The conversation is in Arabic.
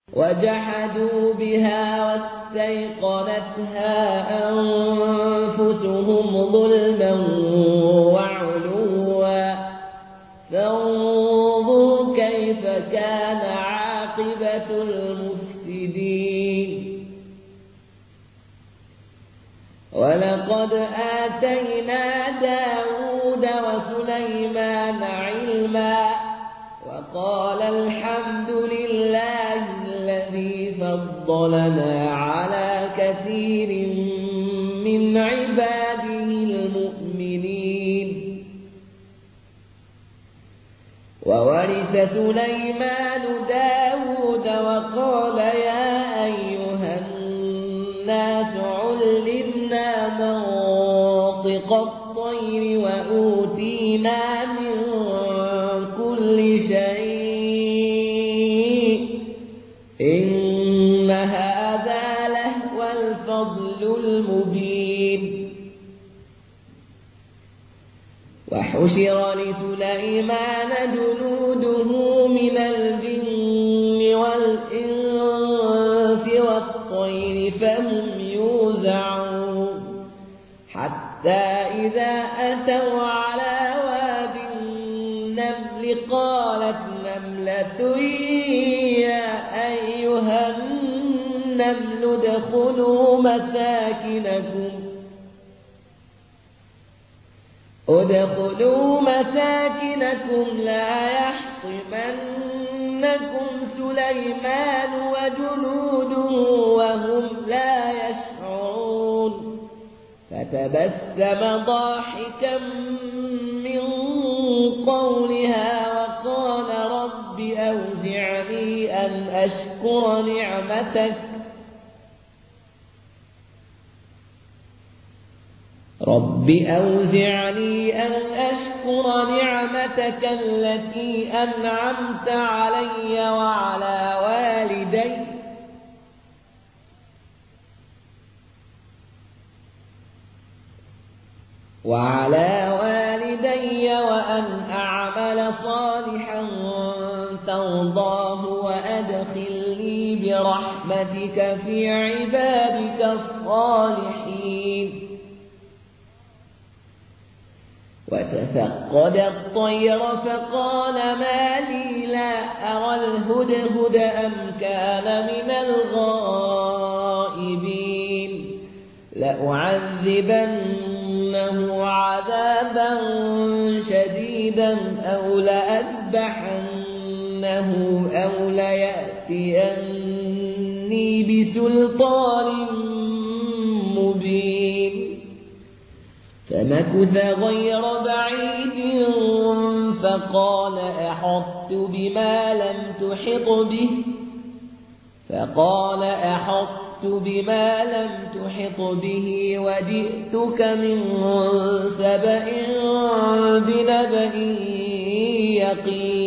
وجحدوا بها واستيقنتها أنفسهم ظلما وعلوا فانظر كيف كان عاقبة المفسدين ولقد آتينا داود وسليمان علما وقال الحمد لله الذي فضلنا على كثير من عباده المؤمنين وورث سليمان داود وقال يا أيها الناس علمنا منطق الطير وأوتينا من كل شيء إن هذا لهو الفضل المبين وحشر لسليمان جنوده من الجن والإنس والطير فهم يوزعون حتى إذا أتوا على واد النمل قالت نملة يا أيها النمل ادخلوا مساكنكم لا يحطمنكم سليمان وجنوده وهم لا يشعرون فتبسم ضاحكا من قولها وقال رب أوزعني أن أشكر نعمتك التي أنعمت علي وعلى والدي وأن أعمل صالحا ترضاه وأدخلني برحمتك في عبادك الصالحين وتفقد الطير فقال ما لي لا أرى الهدهد أم كان من الغائبين لأعذبنه عذابا شديدا أو لأذبحنه أو ليأتيني بسلطان مبين فمكث غير بعيد فقال أحطت بما لم تحط به وجئتك من سبأ بنبأ يقين